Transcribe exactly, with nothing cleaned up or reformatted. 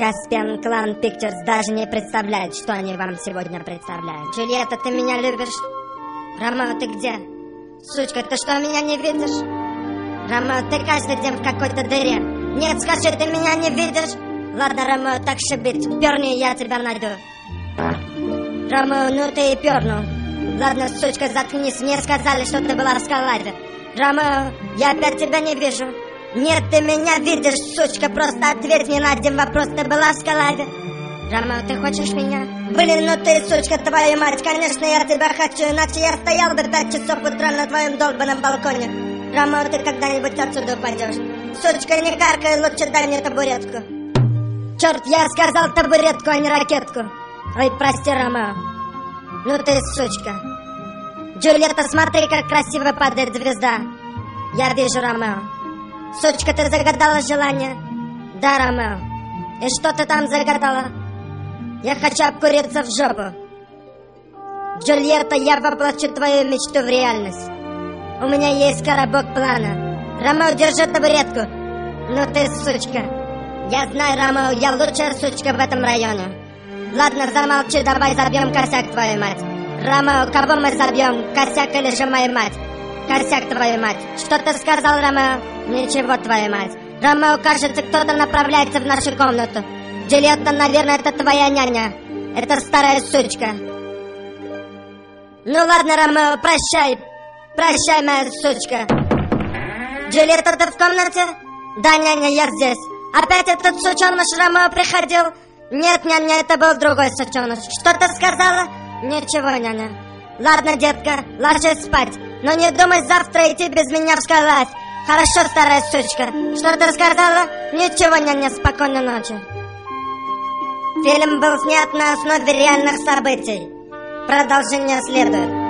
Caspian Clan Pictures даже не представляет, что они вам сегодня представляют. Джульетта, ты меня любишь? Ромео, ты где? Сучка, ты что, меня не видишь? Ромео, ты каждый день в какой-то дыре. Нет, скажи, ты меня не видишь? Ладно, Ромео, так шибить, перни, я тебя найду. Ромео, ну ты и пернул. Ладно, сучка, заткнись, мне сказали, что ты была в Скаладе. Ромео, я опять тебя не вижу. Нет, ты меня видишь, сучка, просто ответь мне на один вопрос, ты была в Скаладе? Ромео, ты хочешь меня? Блин, ну ты, сучка, твою мать, конечно, я тебя хочу, иначе я стоял бы пять часов утра на твоем долбанном балконе. Ромео, ты когда-нибудь отсюда упадешь. Сучка, не каркай, лучше дай мне табуретку. Черт, я сказал табуретку, а не ракетку. Ой, прости, Ромео. Ну ты, сучка. Джульетта, смотри, как красиво падает звезда. Я вижу, Ромео. Сучка, ты загадала желание? Да, Ромео. И что ты там загадала? Я хочу обкуриться в жопу. Джульетта, я воплощу твою мечту в реальность. У меня есть коробок плана. Ромео, держи табуретку. Ну ты, сучка. Я знаю, Ромео, я лучшая сучка в этом районе. Ладно, замолчи, давай забьем косяк, твою мать. Ромео, кого мы забьем, косяк или же мою мать? Косяк, твою мать. Что ты сказал, Ромео? Ничего, твою мать. Ромео, кажется, кто-то направляется в нашу комнату. Джульетта, наверное, это твоя няня. Это старая сучка. Ну ладно, Ромео, прощай. Прощай, моя сучка. Джульетта, ты в комнате? Да, няня, я здесь. Опять этот сученыш Ромео приходил? Нет, няня, это был другой сученыш. Что ты сказала? Ничего, няня. Ладно, детка, ложись спать. Но не думай завтра идти без меня в Скалад. Хорошо, старая сучка. Что ты сказала? Ничего, няня, спокойной ночи. Фильм был снят на основе реальных событий. Продолжение следует.